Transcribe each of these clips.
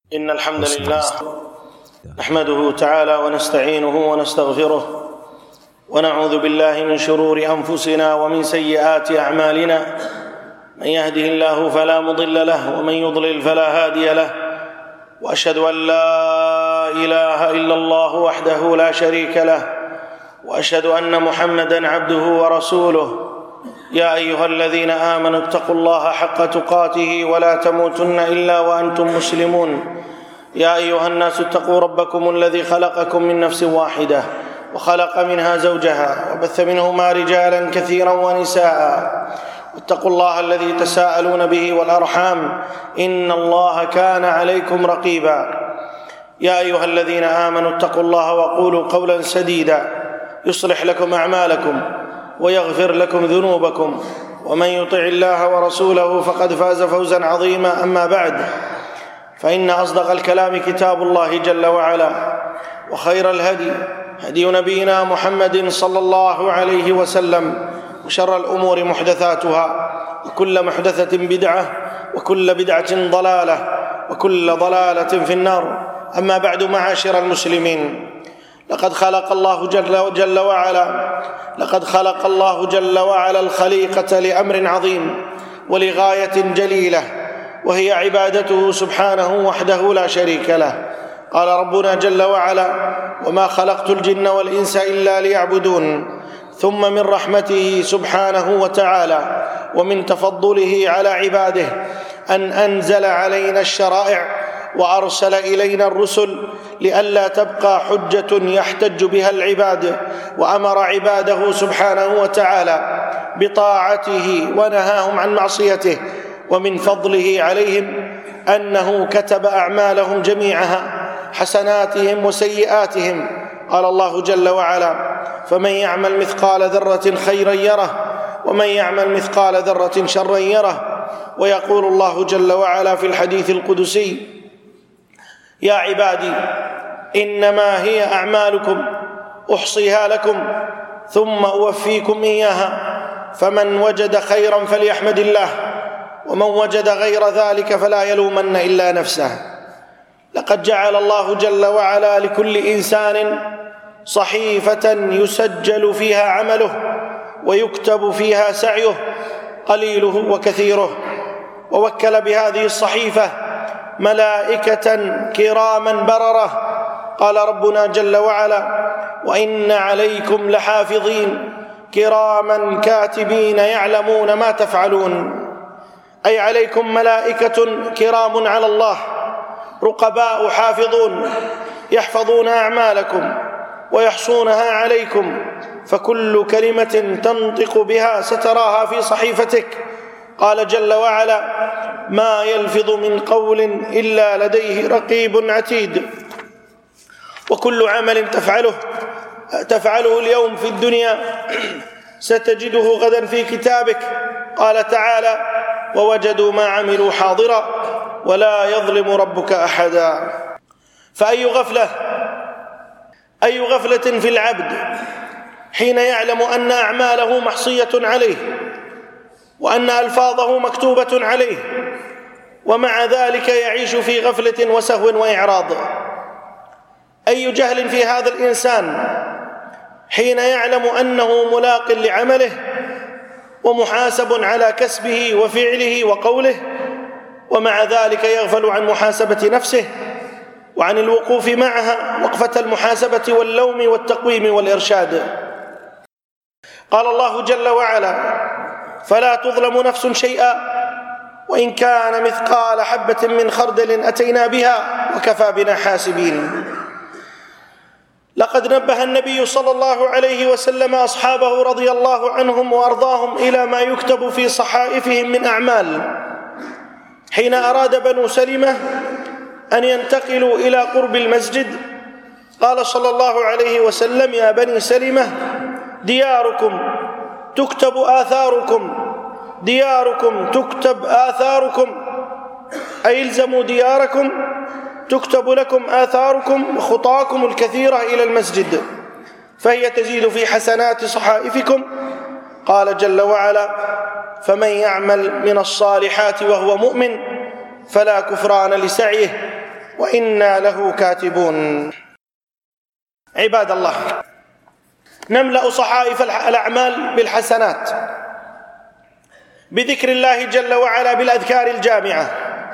إن الحمد لله نحمده تعالى ونستعينه ونستغفره ونعوذ بالله من شرور أنفسنا ومن سيئات أعمالنا. من يهده الله فلا مضل له ومن يضلل فلا هادي له، وأشهد أن لا إله إلا الله وحده لا شريك له، وأشهد أن محمدًا عبده ورسوله. يا أيها الذين آمنوا اتقوا الله حق تقاته ولا تموتن إلا وأنتم مسلمون. يا أيها الناس اتقوا ربكم الذي خلقكم من نفس واحدة وخلق منها زوجها وبث منهما رجالا كثيرا ونساء، واتقوا الله الذي تساءلون به والأرحام إن الله كان عليكم رقيبا. يا أيها الذين آمنوا اتقوا الله وقولوا قولا سديدا يصلح لكم أعمالكم ويغفر لكم ذنوبكم، ومن يطع الله ورسوله فقد فاز فوزا عظيما. أما بعد، فإن أصدق الكلام كتاب الله جل وعلا، وخير الهدي هدي نبينا محمد صلى الله عليه وسلم، وشر الأمور محدثاتها، وكل محدثة بدعة، وكل بدعة ضلالة، وكل ضلالة في النار. أما بعد، معاشر المسلمين، لقد خلق الله جل وعلا الخليقة لأمر عظيم ولغاية جليلة، وهي عبادته سبحانه وحده لا شريك له. قال ربنا جل وعلا: وما خلقت الجن والإنس إلا ليعبدون. ثم من رحمته سبحانه وتعالى ومن تفضله على عباده أن أنزل علينا الشرائع وأرسل إلينا الرسل لئلا تبقى حجة يحتج بها العباد، وأمر عباده سبحانه وتعالى بطاعته ونهاهم عن معصيته. ومن فضله عليهم أنه كتب أعمالهم جميعها، حسناتهم وسيئاتهم. قال الله جل وعلا: فمن يعمل مثقال ذرة خيرا يره، ومن يعمل مثقال ذرة شرا يره. ويقول الله جل وعلا في الحديث القدسي: يا عبادي إنما هي أعمالكم أحصيها لكم ثم أوفيكم إياها، فمن وجد خيرا فليحمد الله، ومن وجد غير ذلك فلا يلومن إلا نفسه. لقد جعل الله جل وعلا لكل إنسان صحيفة يسجل فيها عمله ويكتب فيها سعيه قليله وكثيره، ووكل بهذه الصحيفة ملائكة كراما بررة. قال ربنا جل وعلا: وإن عليكم لحافظين كراما كاتبين يعلمون ما تفعلون. أي عليكم ملائكة كرام على الله، رقباء حافظون، يحفظون أعمالكم ويحصونها عليكم، فكل كلمة تنطق بها ستراها في صحيفتك. قال جل وعلا: ما يلفظ من قول إلا لديه رقيب عتيد. وكل عمل تفعله اليوم في الدنيا ستجده غدا في كتابك. قال تعالى: ووجدوا ما عملوا حاضرا ولا يظلم ربك أحدا. فأي غفلة في العبد حين يعلم أن أعماله محصية عليه، وأن ألفاظه مكتوبة عليه، ومع ذلك يعيش في غفلة وسهو وإعراض. أي جهل في هذا الإنسان حين يعلم أنه ملاق لعمله ومحاسب على كسبه وفعله وقوله، ومع ذلك يغفل عن محاسبة نفسه وعن الوقوف معها وقفة المحاسبة واللوم والتقويم والإرشاد. قال الله جل وعلا: فلا تظلم نفس شيئا وإن كان مثقال حبة من خردل أتينا بها وكفى بنا حاسبين. لقد نبه النبي صلى الله عليه وسلم أصحابه رضي الله عنهم وأرضاهم إلى ما يكتب في صحائفهم من أعمال، حين أراد بنو سلمة أن ينتقلوا إلى قرب المسجد. قال صلى الله عليه وسلم: يا بني سلمة، دياركم تكتب آثاركم، أي الزموا دياركم تكتب لكم آثاركم وخطاكم الكثيرة إلى المسجد، فهي تزيد في حسنات صحائفكم. قال جل وعلا: فمن يعمل من الصالحات وهو مؤمن فلا كفران لسعيه وإنا له كاتبون. عباد الله، نملأ صحائف الأعمال بالحسنات بذكر الله جل وعلا بالأذكار الجامعة،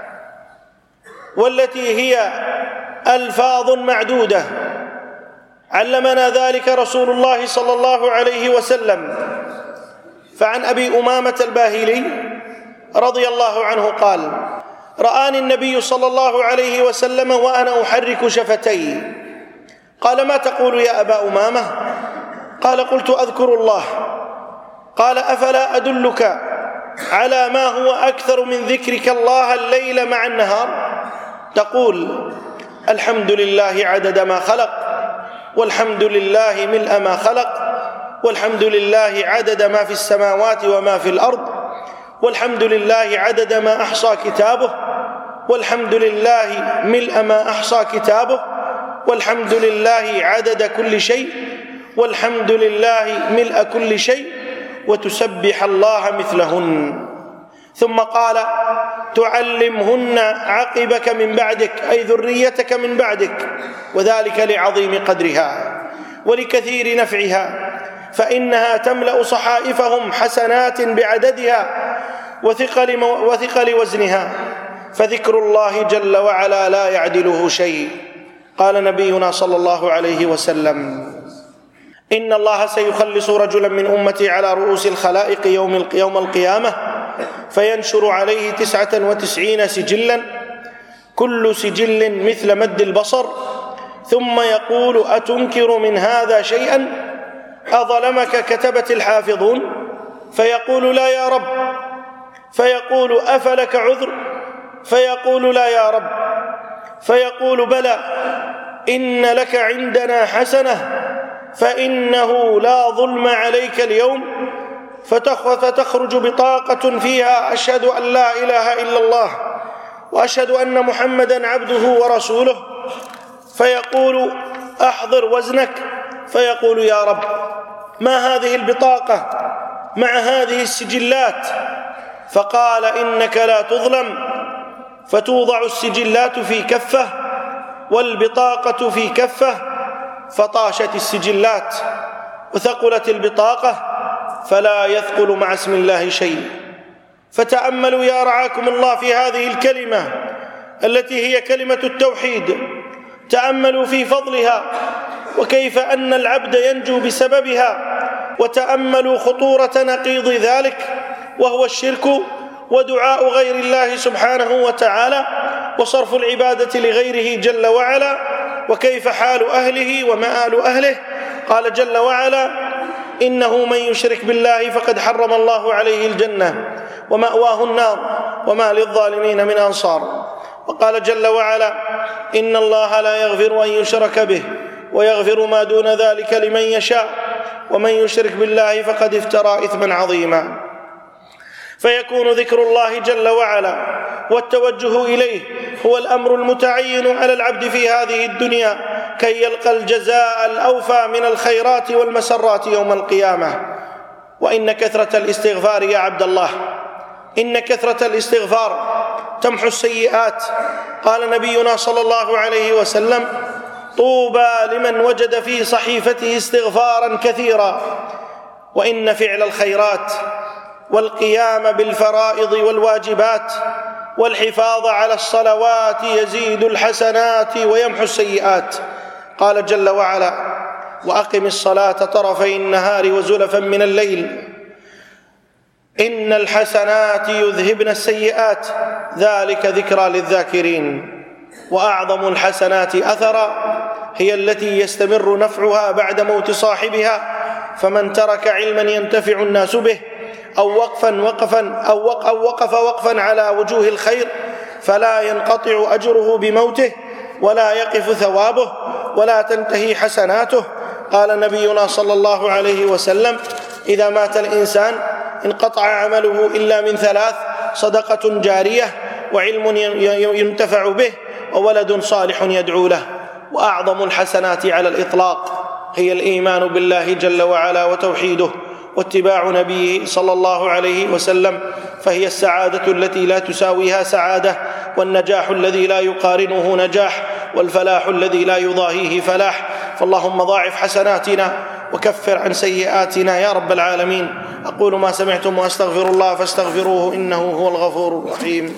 والتي هي ألفاظ معدودة علمنا ذلك رسول الله صلى الله عليه وسلم. فعن أبي أمامة الباهلي رضي الله عنه قال: رآني النبي صلى الله عليه وسلم وأنا أحرك شفتي، قال: ما تقول يا أبا أمامة؟ قال: قلت: أذكر الله. قال: أفلا أدلك على ما هو أكثر من ذكرك الله الليل مع النهار؟ تقول: الحمد لله عدد ما خلق، والحمد لله ملء ما خلق، والحمد لله عدد ما في السماوات وما في الأرض، والحمد لله عدد ما أحصى كتابه، والحمد لله ملء ما أحصى كتابه، والحمد لله عدد كل شيء، والحمد لله ملء كل شيء، وتسبح الله مثلهن. ثم قال: تعلمهن عقبك من بعدك، أي ذريتك من بعدك، وذلك لعظيم قدرها ولكثير نفعها، فإنها تملأ صحائفهم حسنات بعددها وثقل وزنها، فذكر الله جل وعلا لا يعدله شيء. قال نبينا صلى الله عليه وسلم: إن الله سيخلص رجلا من أمتي على رؤوس الخلائق يوم القيامة، فينشر عليه 99 سجلا، كل سجل مثل مد البصر، ثم يقول: أتنكر من هذا شيئا؟ أظلمك كتبة الحافظون؟ فيقول: لا يا رب. فيقول: أفلك عذر؟ فيقول: لا يا رب. فيقول: بلى، إن لك عندنا حسنة، فإنه لا ظلم عليك اليوم. فتخرج بطاقة فيها: أشهد أن لا إله إلا الله وأشهد أن محمدا عبده ورسوله. فيقول: أحضر وزنك. فيقول: يا رب، ما هذه البطاقة مع هذه السجلات؟ فقال: إنك لا تظلم. فتوضع السجلات في كفة والبطاقة في كفة، فطاشت السجلات وثقلت البطاقة، فلا يثقل مع اسم الله شيء. فتأملوا يا رعاكم الله في هذه الكلمة التي هي كلمة التوحيد، تأملوا في فضلها وكيف أن العبد ينجو بسببها، وتأملوا خطورة نقيض ذلك وهو الشرك ودعاء غير الله سبحانه وتعالى وصرف العبادة لغيره جل وعلا، وكيف حال أهله ومآل أهله. قال جل وعلا: إنه من يشرك بالله فقد حرم الله عليه الجنة ومأواه النار وما للظالمين من أنصار. وقال جل وعلا: إن الله لا يغفر أن يشرك به ويغفر ما دون ذلك لمن يشاء ومن يشرك بالله فقد افترى إثما عظيما. فيكون ذكر الله جل وعلا والتوجه إليه هو الأمر المتعين على العبد في هذه الدنيا كي يلقى الجزاء الأوفى من الخيرات والمسرات يوم القيامة. وإن كثرة الاستغفار يا عبد الله، إن كثرة الاستغفار تمحو السيئات. قال نبينا صلى الله عليه وسلم: طوبى لمن وجد في صحيفته استغفارا كثيرا. وإن فعل الخيرات والقيام بالفرائض والواجبات والحفاظ على الصلوات يزيد الحسنات ويمحو السيئات. قال جل وعلا: وأقم الصلاة طرفي النهار وزلفا من الليل إن الحسنات يذهبن السيئات ذلك ذكرى للذاكرين. وأعظم الحسنات أثرا هي التي يستمر نفعها بعد موت صاحبها، فمن ترك علما ينتفع الناس به أو وقف وقفا على وجوه الخير فلا ينقطع أجره بموته ولا يقف ثوابه ولا تنتهي حسناته. قال نبينا صلى الله عليه وسلم: إذا مات الإنسان انقطع عمله إلا من 3: صدقة جارية وعلم ينتفع به وولد صالح يدعو له. وأعظم الحسنات على الإطلاق هي الإيمان بالله جل وعلا وتوحيده واتباع نبيه صلى الله عليه وسلم، فهي السعادة التي لا تساويها سعادة والنجاح الذي لا يقارنه نجاح، والفلاح الذي لا يضاهيه فلاح. فاللهم ضاعف حسناتنا وكفر عن سيئاتنا يا رب العالمين. أقول ما سمعتم وأستغفر الله فاستغفروه إنه هو الغفور الرحيم.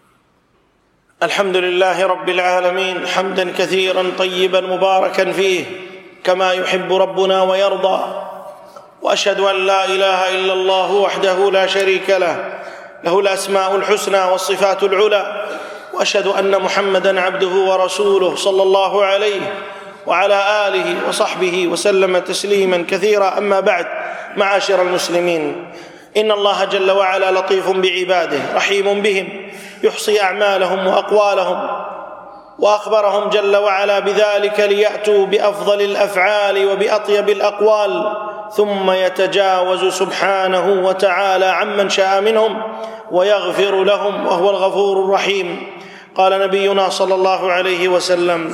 الحمد لله رب العالمين حمدا كثيرا طيبا مباركا فيه كما يحب ربنا ويرضى، وأشهد أن لا إله إلا الله وحده لا شريك له، له الأسماء الحسنى والصفات العلى، وأشهد أن محمدا عبده ورسوله صلى الله عليه وعلى آله وصحبه وسلم تسليما كثيرا. أما بعد، معاشر المسلمين، إن الله جل وعلا لطيف بعباده رحيم بهم، يحصي أعمالهم وأقوالهم، وأخبرهم جل وعلا بذلك ليأتوا بأفضل الأفعال وبأطيب الأقوال، ثم يتجاوز سبحانه وتعالى عمن شاء منهم ويغفر لهم، وهو الغفور الرحيم. قال نبينا صلى الله عليه وسلم: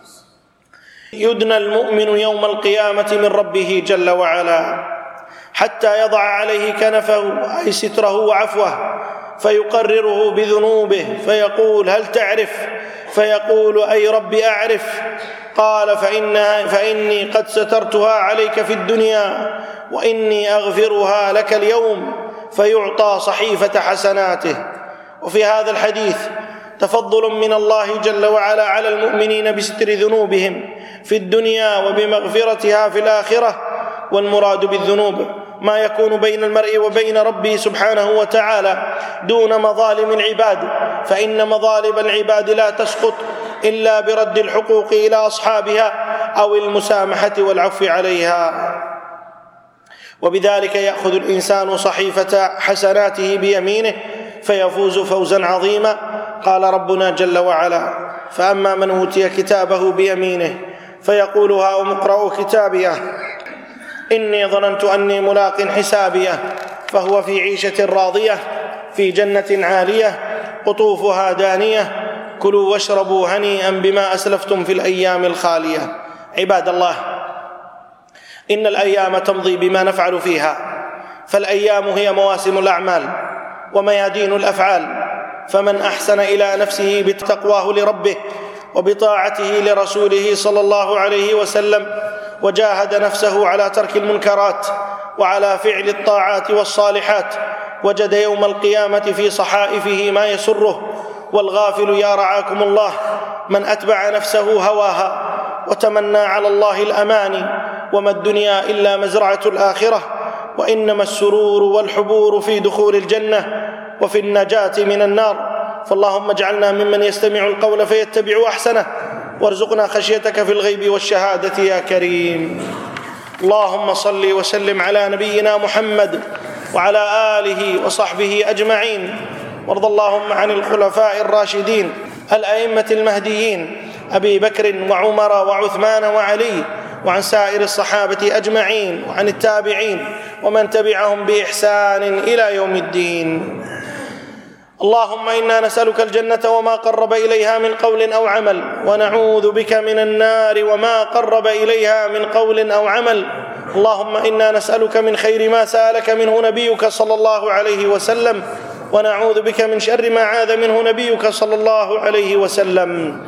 يدنى المؤمن يوم القيامة من ربه جل وعلا حتى يضع عليه كنفه أي ستره وعفوه، فيقرره بذنوبه فيقول: هل تعرف؟ فيقول: أي رب أعرف. قال: فإني قد سترتها عليك في الدنيا وإني أغفرها لك اليوم، فيعطى صحيفة حسناته. وفي هذا الحديث تفضل من الله جل وعلا على المؤمنين بستر ذنوبهم في الدنيا وبمغفرتها في الآخرة. والمراد بالذنوب ما يكون بين المرء وبين ربه سبحانه وتعالى دون مظالم العباد، فإن مظالم العباد لا تسقط إلا برد الحقوق إلى أصحابها أو المسامحة والعفو عليها. وبذلك يأخذ الإنسان صحيفة حسناته بيمينه فيفوز فوزا عظيما. قال ربنا جل وعلا: فأما من أوتي كتابه بيمينه فيقول: هاؤم اقرءوا كتابيه إني ظننت أني ملاق حسابيه، فهو في عيشة راضية في جنة عالية قطوفها دانية، كلوا واشربوا هنيئا بما أسلفتم في الأيام الخالية. عباد الله، إن الأيام تمضي بما نفعل فيها، فالأيام هي مواسم الأعمال وميادين الأفعال، فمن أحسن إلى نفسه بتقواه لربه وبطاعته لرسوله صلى الله عليه وسلم، وجاهد نفسه على ترك المنكرات وعلى فعل الطاعات والصالحات، وجد يوم القيامة في صحائفه ما يسره. والغافل يا رعاكم الله من أتبع نفسه هواها وتمنى على الله الأماني، وما الدنيا إلا مزرعة الآخرة، وإنما السرور والحبور في دخول الجنة وفي النجاة من النار. فاللهم اجعلنا ممن يستمع القول فيتبع أحسنه، وارزقنا خشيتك في الغيب والشهادة يا كريم. اللهم صل وسلم على نبينا محمد وعلى آله وصحبه أجمعين، وارض اللهم عن الخلفاء الراشدين الأئمة المهديين أبي بكر وعمر وعثمان وعلي، وعن سائر الصحابة أجمعين، وعن التابعين ومن تبعهم بإحسان إلى يوم الدين. اللهم إنا نسألك الجنة وما قرب إليها من قول أو عمل، ونعوذ بك من النار وما قرب إليها من قول أو عمل. اللهم إنا نسألك من خير ما سألك منه نبيك صلى الله عليه وسلم، ونعوذ بك من شر ما عاذ منه نبيك صلى الله عليه وسلم.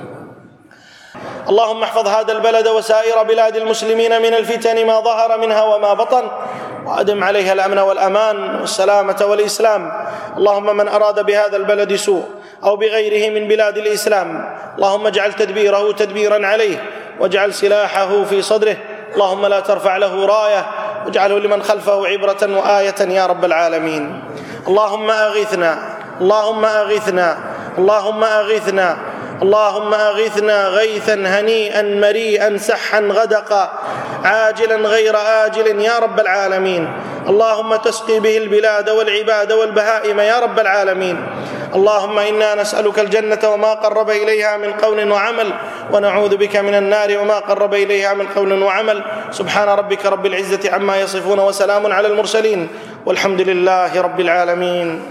اللهم احفظ هذا البلد وسائر بلاد المسلمين من الفتن ما ظهر منها وما بطن، وأدم عليها الأمن والأمان والسلامة والإسلام. اللهم من أراد بهذا البلد سوء أو بغيره من بلاد الإسلام، اللهم اجعل تدبيره تدبيرا عليه، واجعل سلاحه في صدره. اللهم لا ترفع له راية، واجعله لمن خلفه عبرة وآية يا رب العالمين. اللهم أغثنا، اللهم أغثنا، اللهم أغثنا، اللهم أغثنا غيثا هنيئا مريئا سحا غدقا عاجلا غير آجل يا رب العالمين. اللهم تسقي به البلاد والعباد والبهائم يا رب العالمين. اللهم إنا نسألك الجنة وما قرب إليها من قول وعمل، ونعوذ بك من النار وما قرب إليها من قول وعمل. سبحان ربك رب العزة عما يصفون، وسلام على المرسلين، والحمد لله رب العالمين.